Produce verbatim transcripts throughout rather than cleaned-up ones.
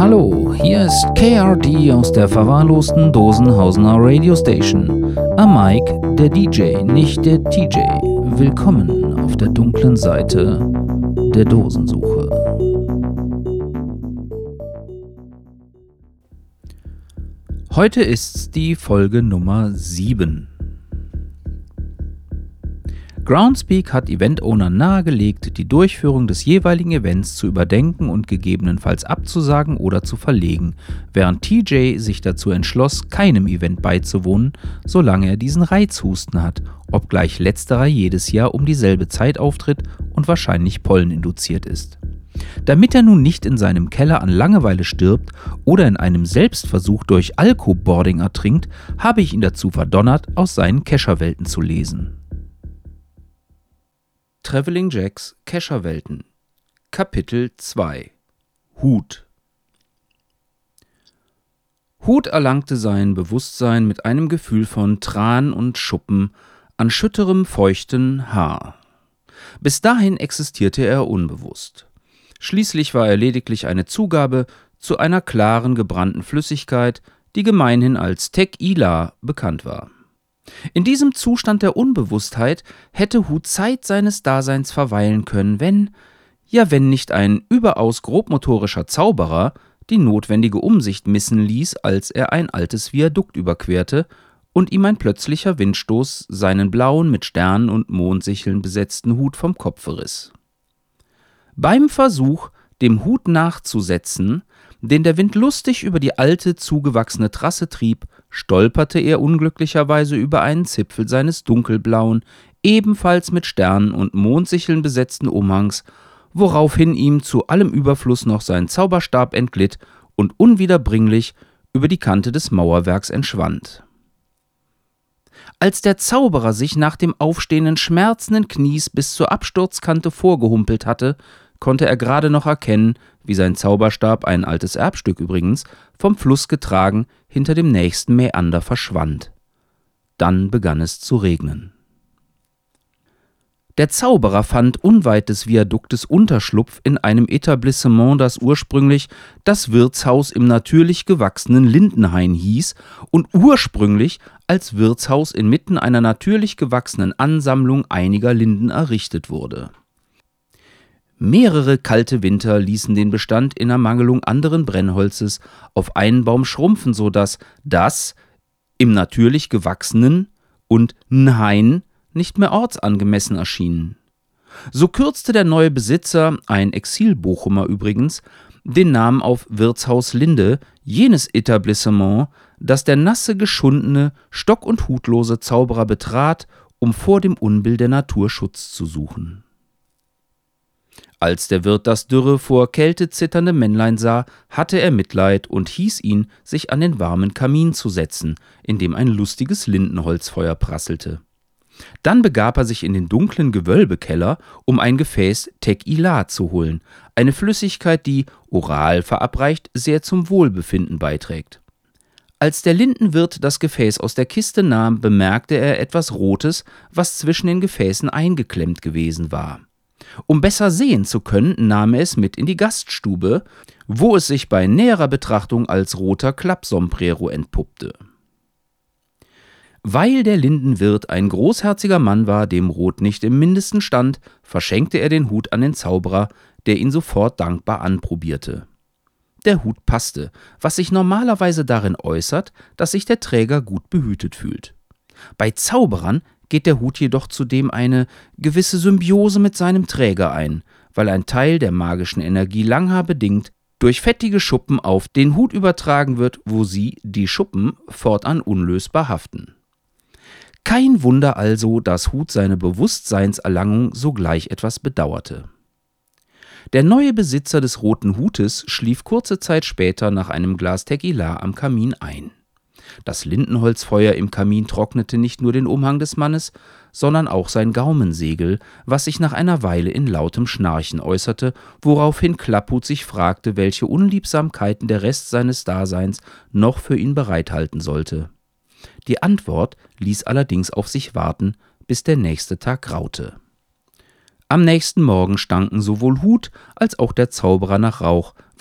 Hallo, hier ist K R D aus der verwahrlosten Dosenhausener Radio Station. Am Mike der D J, nicht der T J. Willkommen auf der dunklen Seite der Dosensuche. Heute ist's die Folge Nummer sieben. Groundspeak hat Event-Owner nahegelegt, die Durchführung des jeweiligen Events zu überdenken und gegebenenfalls abzusagen oder zu verlegen, während T J sich dazu entschloss, keinem Event beizuwohnen, solange er diesen Reizhusten hat, obgleich letzterer jedes Jahr um dieselbe Zeit auftritt und wahrscheinlich polleninduziert ist. Damit er nun nicht in seinem Keller an Langeweile stirbt oder in einem Selbstversuch durch Alkoboarding ertrinkt, habe ich ihn dazu verdonnert, aus seinen Kescherwelten zu lesen. Traveling Jacks Kescherwelten Kapitel zwei Hut Hut erlangte sein Bewusstsein mit einem Gefühl von Tran und Schuppen an schütterem, feuchten Haar. Bis dahin existierte er unbewusst. Schließlich war er lediglich eine Zugabe zu einer klaren, gebrannten Flüssigkeit, die gemeinhin als Tequila bekannt war. In diesem Zustand der Unbewusstheit hätte Hut Zeit seines Daseins verweilen können, wenn, ja wenn nicht ein überaus grobmotorischer Zauberer die notwendige Umsicht missen ließ, als er ein altes Viadukt überquerte und ihm ein plötzlicher Windstoß seinen blauen, mit Sternen und Mondsicheln besetzten Hut vom Kopfe riss. Beim Versuch, dem Hut nachzusetzen, den der Wind lustig über die alte, zugewachsene Trasse trieb, stolperte er unglücklicherweise über einen Zipfel seines dunkelblauen, ebenfalls mit Sternen und Mondsicheln besetzten Umhangs, woraufhin ihm zu allem Überfluss noch sein Zauberstab entglitt und unwiederbringlich über die Kante des Mauerwerks entschwand. Als der Zauberer sich nach dem aufstehenden schmerzenden Knies bis zur Absturzkante vorgehumpelt hatte, konnte er gerade noch erkennen, wie sein Zauberstab, ein altes Erbstück übrigens, vom Fluss getragen, hinter dem nächsten Mäander verschwand. Dann begann es zu regnen. Der Zauberer fand unweit des Viaduktes Unterschlupf in einem Etablissement, das ursprünglich das Wirtshaus im natürlich gewachsenen Lindenhain hieß und ursprünglich als Wirtshaus inmitten einer natürlich gewachsenen Ansammlung einiger Linden errichtet wurde. Mehrere kalte Winter ließen den Bestand in Ermangelung anderen Brennholzes auf einen Baum schrumpfen, so dass das im natürlich gewachsenen und Nhain nicht mehr ortsangemessen erschienen. So kürzte der neue Besitzer, ein Exil-Bochumer übrigens, den Namen auf Wirtshaus Linde, jenes Etablissement, das der nasse, geschundene, stock- und hutlose Zauberer betrat, um vor dem Unbill der Natur Schutz zu suchen. Als der Wirt das dürre, vor Kälte zitternde Männlein sah, hatte er Mitleid und hieß ihn, sich an den warmen Kamin zu setzen, in dem ein lustiges Lindenholzfeuer prasselte. Dann begab er sich in den dunklen Gewölbekeller, um ein Gefäß Tequila zu holen, eine Flüssigkeit, die, oral verabreicht, sehr zum Wohlbefinden beiträgt. Als der Lindenwirt das Gefäß aus der Kiste nahm, bemerkte er etwas Rotes, was zwischen den Gefäßen eingeklemmt gewesen war. Um besser sehen zu können, nahm er es mit in die Gaststube, wo es sich bei näherer Betrachtung als roter Klappsombrero entpuppte. Weil der Lindenwirt ein großherziger Mann war, dem Rot nicht im Mindesten stand, verschenkte er den Hut an den Zauberer, der ihn sofort dankbar anprobierte. Der Hut passte, was sich normalerweise darin äußert, dass sich der Träger gut behütet fühlt. Bei Zauberern geht der Hut jedoch zudem eine gewisse Symbiose mit seinem Träger ein, weil ein Teil der magischen Energie langhaarbedingt durch fettige Schuppen auf den Hut übertragen wird, wo sie, die Schuppen, fortan unlösbar haften. Kein Wunder also, dass Hut seine Bewusstseinserlangung sogleich etwas bedauerte. Der neue Besitzer des roten Hutes schlief kurze Zeit später nach einem Glas Tequila am Kamin ein. Das Lindenholzfeuer im Kamin trocknete nicht nur den Umhang des Mannes, sondern auch sein Gaumensegel, was sich nach einer Weile in lautem Schnarchen äußerte, woraufhin Klapphut sich fragte, welche Unliebsamkeiten der Rest seines Daseins noch für ihn bereithalten sollte. Die Antwort ließ allerdings auf sich warten, bis der nächste Tag graute. Am nächsten Morgen stanken sowohl Hut als auch der Zauberer nach Rauch,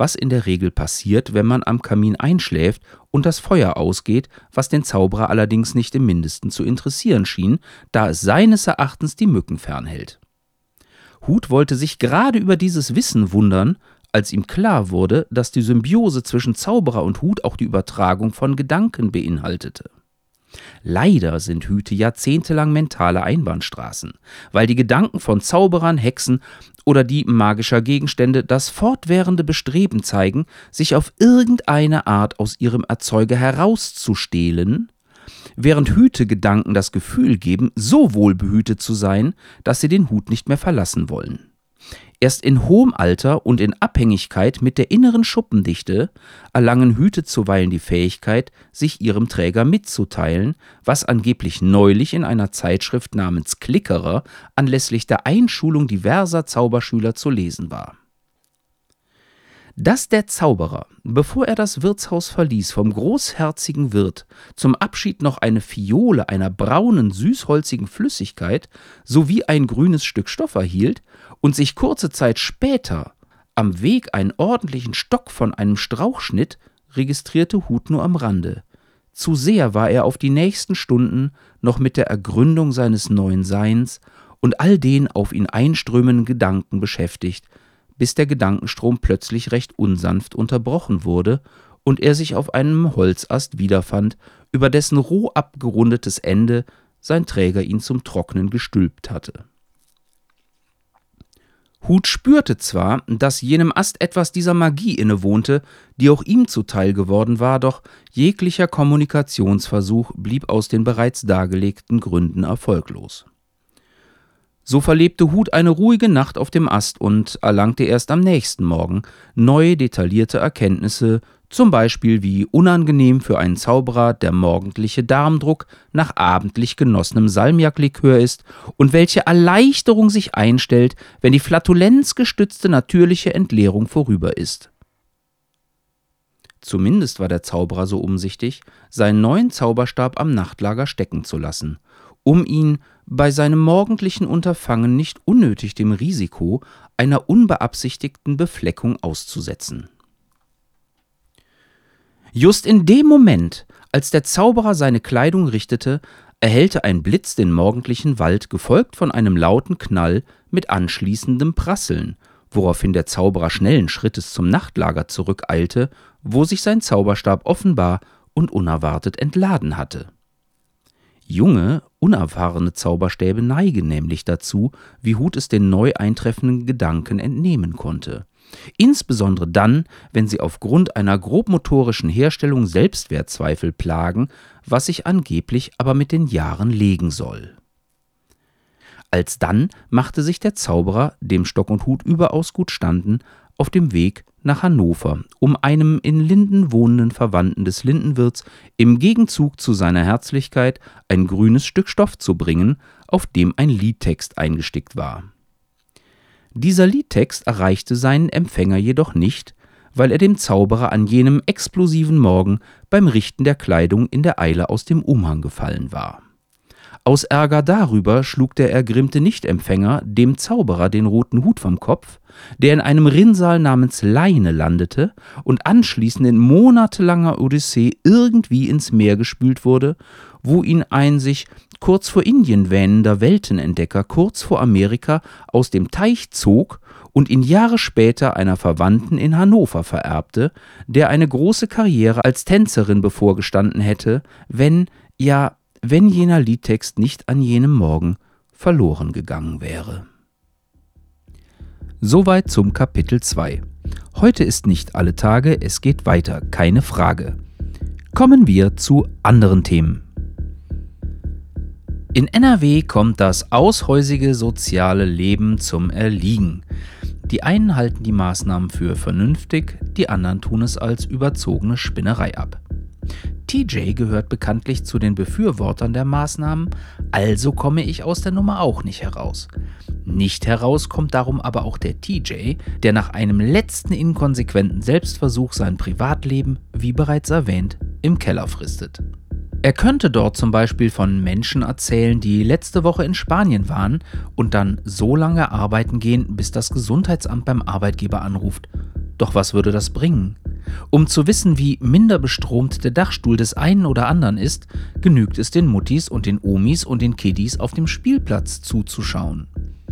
was in der Regel passiert, wenn man am Kamin einschläft und das Feuer ausgeht, was den Zauberer allerdings nicht im Mindesten zu interessieren schien, da es seines Erachtens die Mücken fernhält. Hut wollte sich gerade über dieses Wissen wundern, als ihm klar wurde, dass die Symbiose zwischen Zauberer und Hut auch die Übertragung von Gedanken beinhaltete. Leider sind Hüte jahrzehntelang mentale Einbahnstraßen, weil die Gedanken von Zauberern, Hexen oder die magischer Gegenstände das fortwährende Bestreben zeigen, sich auf irgendeine Art aus ihrem Erzeuger herauszustehlen, während Hüte-Gedanken das Gefühl geben, so wohlbehütet zu sein, dass sie den Hut nicht mehr verlassen wollen. Erst in hohem Alter und in Abhängigkeit mit der inneren Schuppendichte erlangen Hüte zuweilen die Fähigkeit, sich ihrem Träger mitzuteilen, was angeblich neulich in einer Zeitschrift namens Klickerer anlässlich der Einschulung diverser Zauberschüler zu lesen war. Dass der Zauberer, bevor er das Wirtshaus verließ, vom großherzigen Wirt zum Abschied noch eine Fiole einer braunen, süßholzigen Flüssigkeit sowie ein grünes Stück Stoff erhielt und sich kurze Zeit später am Weg einen ordentlichen Stock von einem Strauch schnitt, registrierte Hut nur am Rande. Zu sehr war er auf die nächsten Stunden noch mit der Ergründung seines neuen Seins und all den auf ihn einströmenden Gedanken beschäftigt, bis der Gedankenstrom plötzlich recht unsanft unterbrochen wurde und er sich auf einem Holzast wiederfand, über dessen roh abgerundetes Ende sein Träger ihn zum Trocknen gestülpt hatte. Hut spürte zwar, dass jenem Ast etwas dieser Magie innewohnte, die auch ihm zuteil geworden war, doch jeglicher Kommunikationsversuch blieb aus den bereits dargelegten Gründen erfolglos. So verlebte Hut eine ruhige Nacht auf dem Ast und erlangte erst am nächsten Morgen neue detaillierte Erkenntnisse, zum Beispiel wie unangenehm für einen Zauberer der morgendliche Darmdruck nach abendlich genossenem Salmiaklikör ist und welche Erleichterung sich einstellt, wenn die flatulenzgestützte natürliche Entleerung vorüber ist. Zumindest war der Zauberer so umsichtig, seinen neuen Zauberstab am Nachtlager stecken zu lassen, um ihn bei seinem morgendlichen Unterfangen nicht unnötig dem Risiko einer unbeabsichtigten Befleckung auszusetzen. Just in dem Moment, als der Zauberer seine Kleidung richtete, erhellte ein Blitz den morgendlichen Wald, gefolgt von einem lauten Knall mit anschließendem Prasseln, woraufhin der Zauberer schnellen Schrittes zum Nachtlager zurückeilte, wo sich sein Zauberstab offenbar und unerwartet entladen hatte. Junge, unerfahrene Zauberstäbe neigen nämlich dazu, wie Hut es den neu eintreffenden Gedanken entnehmen konnte. Insbesondere dann, wenn sie aufgrund einer grobmotorischen Herstellung Selbstwertzweifel plagen, was sich angeblich aber mit den Jahren legen soll. Alsdann machte sich der Zauberer, dem Stock und Hut überaus gut standen, auf dem Weg nach Hannover, um einem in Linden wohnenden Verwandten des Lindenwirts im Gegenzug zu seiner Herzlichkeit ein grünes Stück Stoff zu bringen, auf dem ein Liedtext eingestickt war. Dieser Liedtext erreichte seinen Empfänger jedoch nicht, weil er dem Zauberer an jenem explosiven Morgen beim Richten der Kleidung in der Eile aus dem Umhang gefallen war. Aus Ärger darüber schlug der ergrimmte Nichtempfänger dem Zauberer den roten Hut vom Kopf, der in einem Rinnsal namens Leine landete und anschließend in monatelanger Odyssee irgendwie ins Meer gespült wurde, wo ihn ein sich kurz vor Indien wähnender Weltenentdecker kurz vor Amerika aus dem Teich zog und ihn Jahre später einer Verwandten in Hannover vererbte, der eine große Karriere als Tänzerin bevorgestanden hätte, wenn, ja, wenn jener Liedtext nicht an jenem Morgen verloren gegangen wäre. Soweit zum Kapitel zwei. Heute ist nicht alle Tage, es geht weiter, keine Frage. Kommen wir zu anderen Themen. In N R W kommt das aushäusige soziale Leben zum Erliegen. Die einen halten die Maßnahmen für vernünftig, die anderen tun es als überzogene Spinnerei ab. T J gehört bekanntlich zu den Befürwortern der Maßnahmen, also komme ich aus der Nummer auch nicht heraus. Nicht heraus kommt darum aber auch der T J, der nach einem letzten inkonsequenten Selbstversuch sein Privatleben, wie bereits erwähnt, im Keller fristet. Er könnte dort zum Beispiel von Menschen erzählen, die letzte Woche in Spanien waren und dann so lange arbeiten gehen, bis das Gesundheitsamt beim Arbeitgeber anruft: Doch was würde das bringen? Um zu wissen, wie minder bestromt der Dachstuhl des einen oder anderen ist, genügt es den Muttis und den Omis und den Kiddies auf dem Spielplatz zuzuschauen.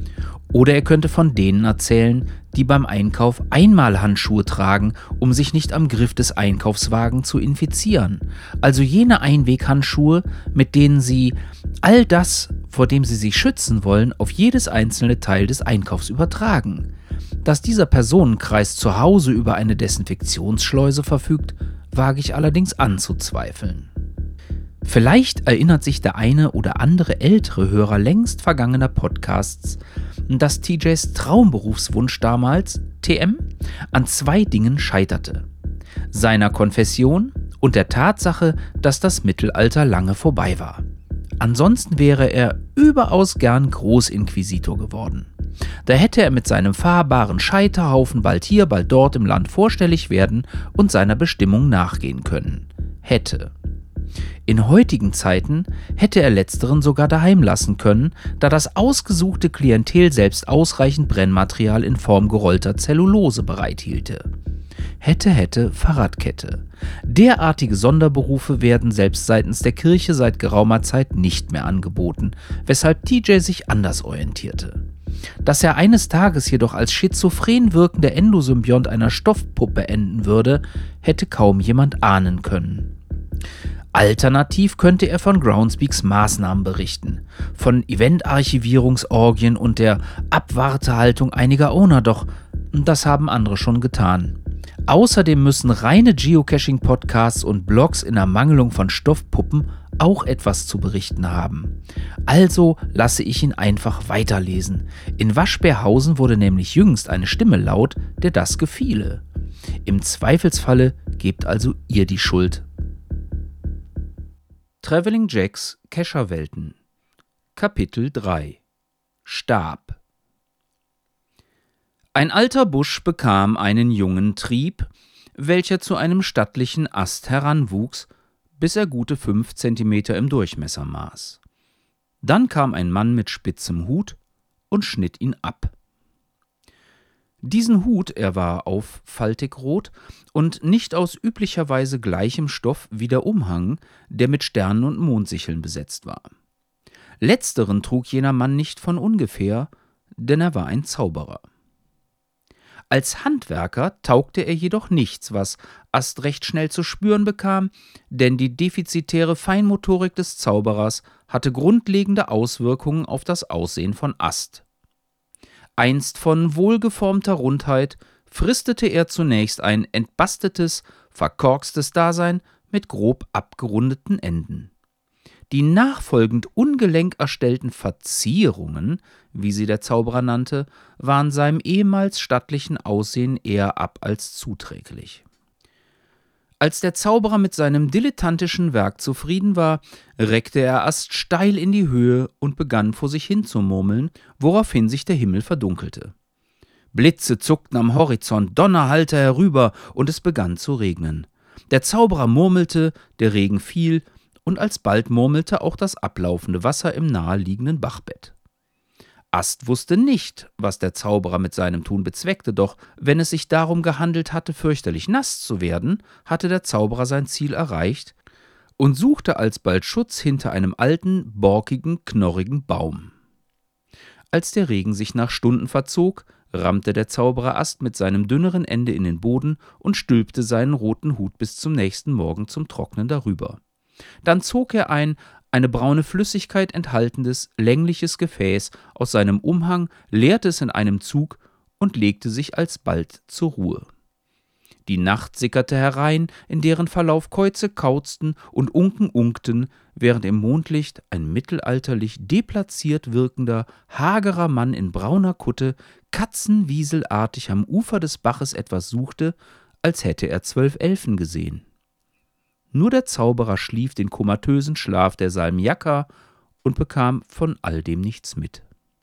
Oder er könnte von denen erzählen, die beim Einkauf Einmalhandschuhe tragen, um sich nicht am Griff des Einkaufswagens zu infizieren. Also jene Einweghandschuhe, mit denen sie all das, vor dem sie sich schützen wollen, auf jedes einzelne Teil des Einkaufs übertragen. Dass dieser Personenkreis zu Hause über eine Desinfektionsschleuse verfügt, wage ich allerdings anzuzweifeln. Vielleicht erinnert sich der eine oder andere ältere Hörer längst vergangener Podcasts, dass T Js Traumberufswunsch damals, T M, an zwei Dingen scheiterte: seiner Konfession und der Tatsache, dass das Mittelalter lange vorbei war. Ansonsten wäre er überaus gern Großinquisitor geworden. Da hätte er mit seinem fahrbaren Scheiterhaufen bald hier, bald dort im Land vorstellig werden und seiner Bestimmung nachgehen können. Hätte. In heutigen Zeiten hätte er letzteren sogar daheim lassen können, da das ausgesuchte Klientel selbst ausreichend Brennmaterial in Form gerollter Zellulose bereithielte. Hätte, hätte, Fahrradkette. Derartige Sonderberufe werden selbst seitens der Kirche seit geraumer Zeit nicht mehr angeboten, weshalb T J sich anders orientierte. Dass er eines Tages jedoch als schizophren wirkender Endosymbiont einer Stoffpuppe enden würde, hätte kaum jemand ahnen können. Alternativ könnte er von Groundspeaks Maßnahmen berichten, von Eventarchivierungsorgien und der Abwartehaltung einiger Owner, doch das haben andere schon getan. Außerdem müssen reine Geocaching-Podcasts und Blogs in Ermangelung von Stoffpuppen auch etwas zu berichten haben. Also lasse ich ihn einfach weiterlesen. In Waschbärhausen wurde nämlich jüngst eine Stimme laut, der das gefiele. Im Zweifelsfalle gebt also ihr die Schuld. Traveling Jacks Kescherwelten Kapitel drei Stab. Ein alter Busch bekam einen jungen Trieb, welcher zu einem stattlichen Ast heranwuchs, bis er gute fünf Zentimeter im Durchmesser maß. Dann kam ein Mann mit spitzem Hut und schnitt ihn ab. Diesen Hut, er war auffaltig rot und nicht aus üblicherweise gleichem Stoff wie der Umhang, der mit Sternen und Mondsicheln besetzt war. Letzteren trug jener Mann nicht von ungefähr, denn er war ein Zauberer. Als Handwerker taugte er jedoch nichts, was Ast recht schnell zu spüren bekam, denn die defizitäre Feinmotorik des Zauberers hatte grundlegende Auswirkungen auf das Aussehen von Ast. Einst von wohlgeformter Rundheit, fristete er zunächst ein entbastetes, verkorkstes Dasein mit grob abgerundeten Enden. Die nachfolgend ungelenk erstellten Verzierungen, wie sie der Zauberer nannte, waren seinem ehemals stattlichen Aussehen eher ab als zuträglich. Als der Zauberer mit seinem dilettantischen Werk zufrieden war, reckte er Ast steil in die Höhe und begann vor sich hin zu murmeln, woraufhin sich der Himmel verdunkelte. Blitze zuckten am Horizont, Donner hallte herüber und es begann zu regnen. Der Zauberer murmelte, der Regen fiel und alsbald murmelte auch das ablaufende Wasser im naheliegenden Bachbett. Ast wusste nicht, was der Zauberer mit seinem Tun bezweckte, doch wenn es sich darum gehandelt hatte, fürchterlich nass zu werden, hatte der Zauberer sein Ziel erreicht und suchte alsbald Schutz hinter einem alten, borkigen, knorrigen Baum. Als der Regen sich nach Stunden verzog, rammte der Zauberer Ast mit seinem dünneren Ende in den Boden und stülpte seinen roten Hut bis zum nächsten Morgen zum Trocknen darüber. Dann zog er ein eine braune Flüssigkeit enthaltendes, längliches Gefäß aus seinem Umhang, leerte es in einem Zug und legte sich alsbald zur Ruhe. Die Nacht sickerte herein, in deren Verlauf Käuze kauzten und Unken unkten, während im Mondlicht ein mittelalterlich deplatziert wirkender, hagerer Mann in brauner Kutte katzenwieselartig am Ufer des Baches etwas suchte, als hätte er zwölf Elfen gesehen. Nur der Zauberer schlief den komatösen Schlaf der Salmiakka und bekam von all dem nichts mit.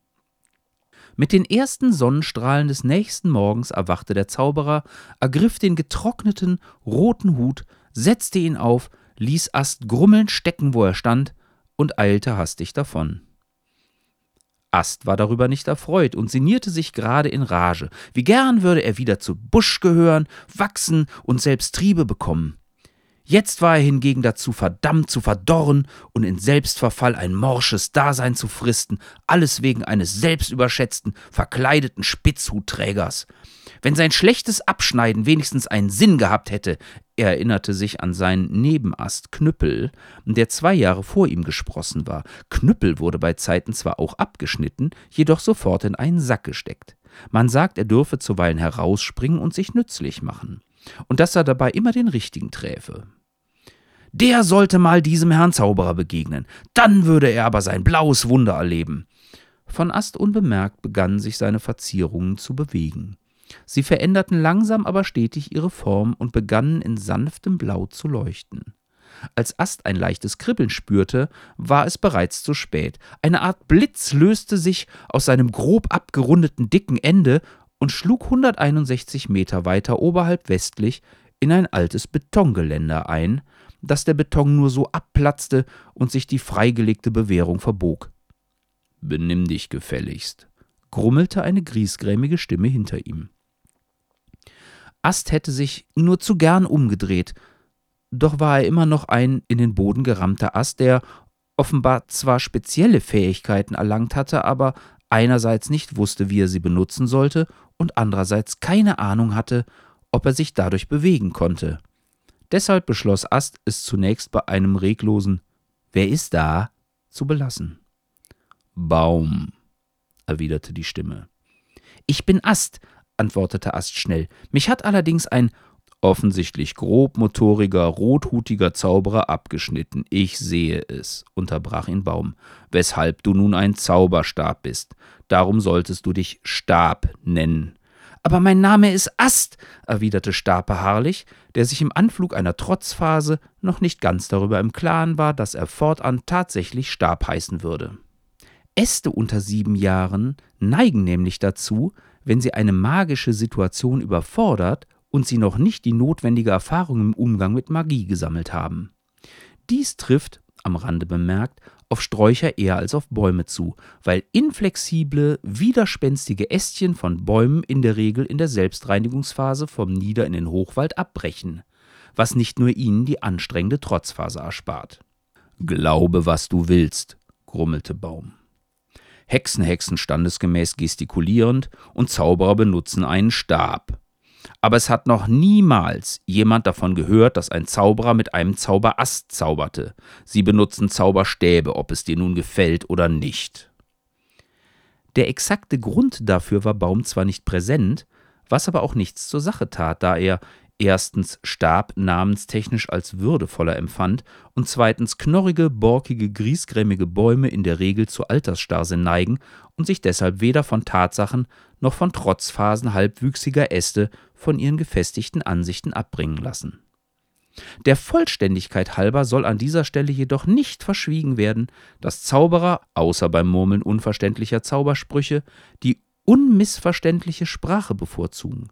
Mit den ersten Sonnenstrahlen des nächsten Morgens erwachte der Zauberer, ergriff den getrockneten, roten Hut, setzte ihn auf, ließ Ast grummelnd stecken, wo er stand, und eilte hastig davon. Ast war darüber nicht erfreut und sinnierte sich gerade in Rage. Wie gern würde er wieder zu Busch gehören, wachsen und selbst Triebe bekommen. Jetzt war er hingegen dazu verdammt zu verdorren und in Selbstverfall ein morsches Dasein zu fristen, alles wegen eines selbstüberschätzten, verkleideten Spitzhutträgers. Wenn sein schlechtes Abschneiden wenigstens einen Sinn gehabt hätte, er erinnerte sich an seinen Nebenast Knüppel, der zwei Jahre vor ihm gesprossen war. Knüppel wurde bei Zeiten zwar auch abgeschnitten, jedoch sofort in einen Sack gesteckt. Man sagt, er dürfe zuweilen herausspringen und sich nützlich machen. Und dass er dabei immer den richtigen träfe. Der sollte mal diesem Herrn Zauberer begegnen, dann würde er aber sein blaues Wunder erleben. Von Ast unbemerkt begannen sich seine Verzierungen zu bewegen. Sie veränderten langsam aber stetig ihre Form und begannen in sanftem Blau zu leuchten. Als Ast ein leichtes Kribbeln spürte, war es bereits zu spät. Eine Art Blitz löste sich aus seinem grob abgerundeten dicken Ende und schlug hunderteinundsechzig Meter weiter oberhalb westlich in ein altes Betongeländer ein, dass der Beton nur so abplatzte und sich die freigelegte Bewährung verbog. »Benimm dich gefälligst«, grummelte eine griesgrämige Stimme hinter ihm. Ast hätte sich nur zu gern umgedreht, doch war er immer noch ein in den Boden gerammter Ast, der offenbar zwar spezielle Fähigkeiten erlangt hatte, aber einerseits nicht wusste, wie er sie benutzen sollte und andererseits keine Ahnung hatte, ob er sich dadurch bewegen konnte. Deshalb beschloss Ast, es zunächst bei einem reglosen »Wer ist da?« zu belassen. »Baum«, erwiderte die Stimme. »Ich bin Ast«, antwortete Ast schnell. »Mich hat allerdings ein offensichtlich grobmotoriger, rothutiger Zauberer abgeschnitten. Ich sehe es«, unterbrach ihn Baum, »weshalb du nun ein Zauberstab bist. Darum solltest du dich Stab nennen.« »Aber mein Name ist Ast«, erwiderte Stab beharrlich, der sich im Anflug einer Trotzphase noch nicht ganz darüber im Klaren war, dass er fortan tatsächlich Stab heißen würde. Äste unter sieben Jahren neigen nämlich dazu, wenn sie eine magische Situation überfordert und sie noch nicht die notwendige Erfahrung im Umgang mit Magie gesammelt haben. Dies trifft, am Rande bemerkt, auf Sträucher eher als auf Bäume zu, weil inflexible, widerspenstige Ästchen von Bäumen in der Regel in der Selbstreinigungsphase vom Nieder- in den Hochwald abbrechen, was nicht nur ihnen die anstrengende Trotzphase erspart. »Glaube, was du willst«, grummelte Baum. »Hexen hexen standesgemäß gestikulierend und Zauberer benutzen einen Stab. Aber es hat noch niemals jemand davon gehört, dass ein Zauberer mit einem Zauberast zauberte. Sie benutzen Zauberstäbe, ob es dir nun gefällt oder nicht.« Der exakte Grund dafür war Baum zwar nicht präsent, was aber auch nichts zur Sache tat, da er erstens Stab namenstechnisch als würdevoller empfand und zweitens knorrige, borkige, griesgrämige Bäume in der Regel zu Altersstarrsinn neigen und sich deshalb weder von Tatsachen noch von Trotzphasen halbwüchsiger Äste von ihren gefestigten Ansichten abbringen lassen. Der Vollständigkeit halber soll an dieser Stelle jedoch nicht verschwiegen werden, dass Zauberer, außer beim Murmeln unverständlicher Zaubersprüche, die unmissverständliche Sprache bevorzugen.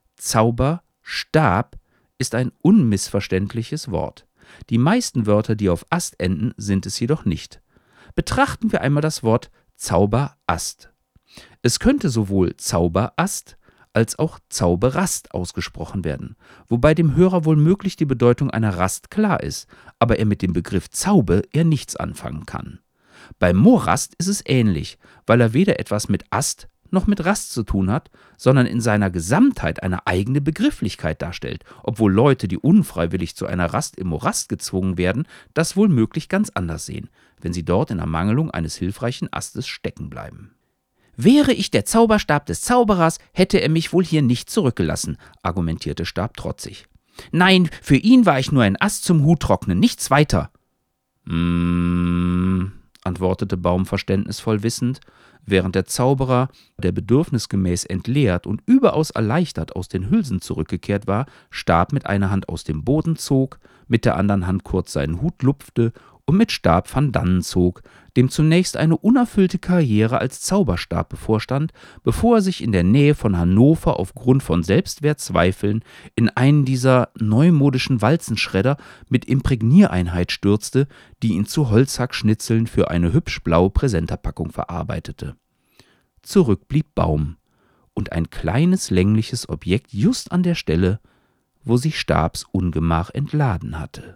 Zauberstab ist ein unmissverständliches Wort. Die meisten Wörter, die auf Ast enden, sind es jedoch nicht. Betrachten wir einmal das Wort Zauberast. Es könnte sowohl Zauberast als auch Zauberast ausgesprochen werden, wobei dem Hörer wohl möglich die Bedeutung einer Rast klar ist, aber er mit dem Begriff Zaube eher nichts anfangen kann. Bei Morast ist es ähnlich, weil er weder etwas mit Ast noch mit Rast zu tun hat, sondern in seiner Gesamtheit eine eigene Begrifflichkeit darstellt, obwohl Leute, die unfreiwillig zu einer Rast im Morast gezwungen werden, das wohl möglich ganz anders sehen, wenn sie dort in Ermangelung eines hilfreichen Astes stecken bleiben. »Wäre ich der Zauberstab des Zauberers, hätte er mich wohl hier nicht zurückgelassen«, argumentierte Stab trotzig. »Nein, für ihn war ich nur ein Ast zum Huttrocknen, nichts weiter.« »Mmh«, antwortete Baum verständnisvoll wissend, während der Zauberer, der bedürfnisgemäß entleert und überaus erleichtert aus den Hülsen zurückgekehrt war, Stab mit einer Hand aus dem Boden zog, mit der anderen Hand kurz seinen Hut lupfte und mit Stab van dannen zog, dem zunächst eine unerfüllte Karriere als Zauberstab bevorstand, bevor er sich in der Nähe von Hannover aufgrund von Selbstwertzweifeln in einen dieser neumodischen Walzenschredder mit Imprägniereinheit stürzte, die ihn zu Holzhackschnitzeln für eine hübsch blaue Präsenterpackung verarbeitete. zurück blieb Baum und ein kleines längliches Objekt just an der Stelle, wo sich Stabs Ungemach entladen hatte.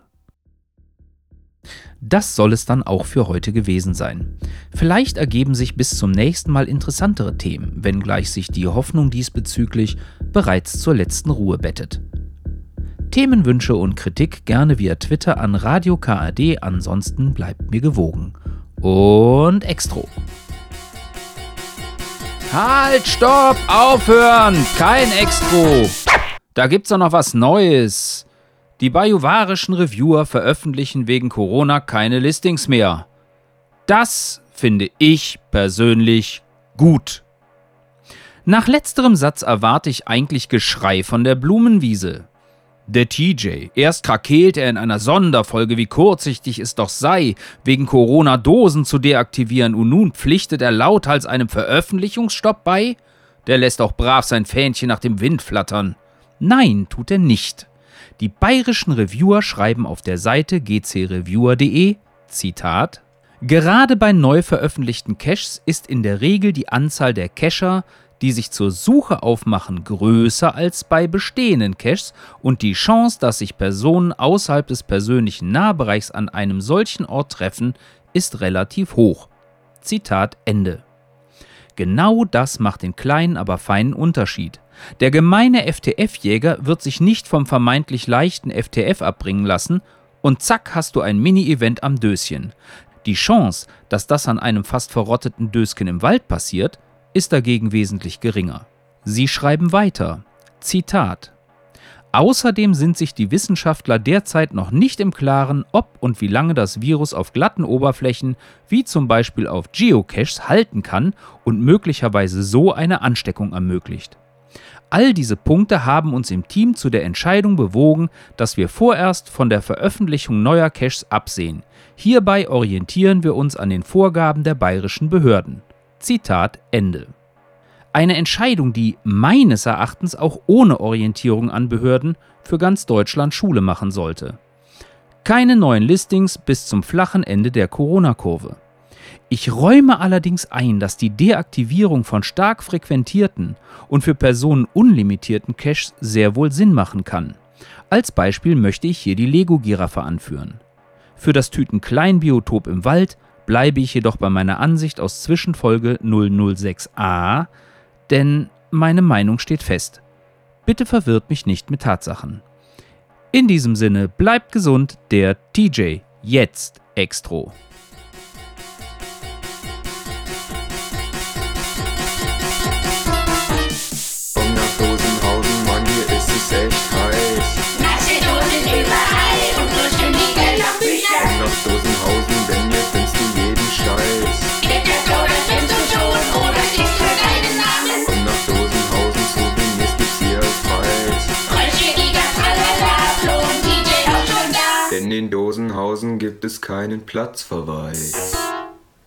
Das soll es dann auch für heute gewesen sein. Vielleicht ergeben sich bis zum nächsten Mal interessantere Themen, wenngleich sich die Hoffnung diesbezüglich bereits zur letzten Ruhe bettet. Themenwünsche und Kritik gerne via Twitter an Radio K A D, ansonsten bleibt mir gewogen. Und Extro. Halt, stopp, aufhören, kein Extro. Da gibt's doch noch was Neues. Die bajuwarischen Reviewer veröffentlichen wegen Corona keine Listings mehr. Das finde ich persönlich gut. Nach letzterem Satz erwarte ich eigentlich Geschrei von der Blumenwiese. Der T J, erst krakeelt er in einer Sonderfolge, wie kurzsichtig es doch sei, wegen Corona Dosen zu deaktivieren, und nun pflichtet er lauthals einem Veröffentlichungsstopp bei? Der lässt auch brav sein Fähnchen nach dem Wind flattern. Nein, tut er nicht. Die bayerischen Reviewer schreiben auf der Seite g c reviewer punkt d e, Zitat, gerade bei neu veröffentlichten Caches ist in der Regel die Anzahl der Cacher, die sich zur Suche aufmachen, größer als bei bestehenden Caches und die Chance, dass sich Personen außerhalb des persönlichen Nahbereichs an einem solchen Ort treffen, ist relativ hoch. Zitat Ende. Genau das macht den kleinen, aber feinen Unterschied. Der gemeine F T F-Jäger wird sich nicht vom vermeintlich leichten F T F abbringen lassen und zack hast du ein Mini-Event am Döschen. Die Chance, dass das an einem fast verrotteten Dösken im Wald passiert, ist dagegen wesentlich geringer. Sie schreiben weiter, Zitat, außerdem sind sich die Wissenschaftler derzeit noch nicht im Klaren, ob und wie lange das Virus auf glatten Oberflächen, wie zum Beispiel auf Geocaches, halten kann und möglicherweise so eine Ansteckung ermöglicht. All diese Punkte haben uns im Team zu der Entscheidung bewogen, dass wir vorerst von der Veröffentlichung neuer Caches absehen. Hierbei orientieren wir uns an den Vorgaben der bayerischen Behörden. Zitat Ende. Eine Entscheidung, die meines Erachtens auch ohne Orientierung an Behörden für ganz Deutschland Schule machen sollte. Keine neuen Listings bis zum flachen Ende der Corona-Kurve. Ich räume allerdings ein, dass die Deaktivierung von stark frequentierten und für Personen unlimitierten Caches sehr wohl Sinn machen kann. Als Beispiel möchte ich hier die Lego-Giraffe anführen. Für das Tüten-Kleinbiotop im Wald bleibe ich jedoch bei meiner Ansicht aus Zwischenfolge null null sechs a, denn meine Meinung steht fest. Bitte verwirrt mich nicht mit Tatsachen. In diesem Sinne, bleibt gesund, der T J, jetzt Extro. Dosenhausen, denn hier findest du jeden Scheiß. Gibt es so, das findest du schon, oder siehst du deinen Namen? Und nach Dosenhausen Souvenirs gibt's hier als Preis. Vollständiger Tralala, Flo und D J auch schon da. Denn in Dosenhausen gibt es keinen Platzverweis.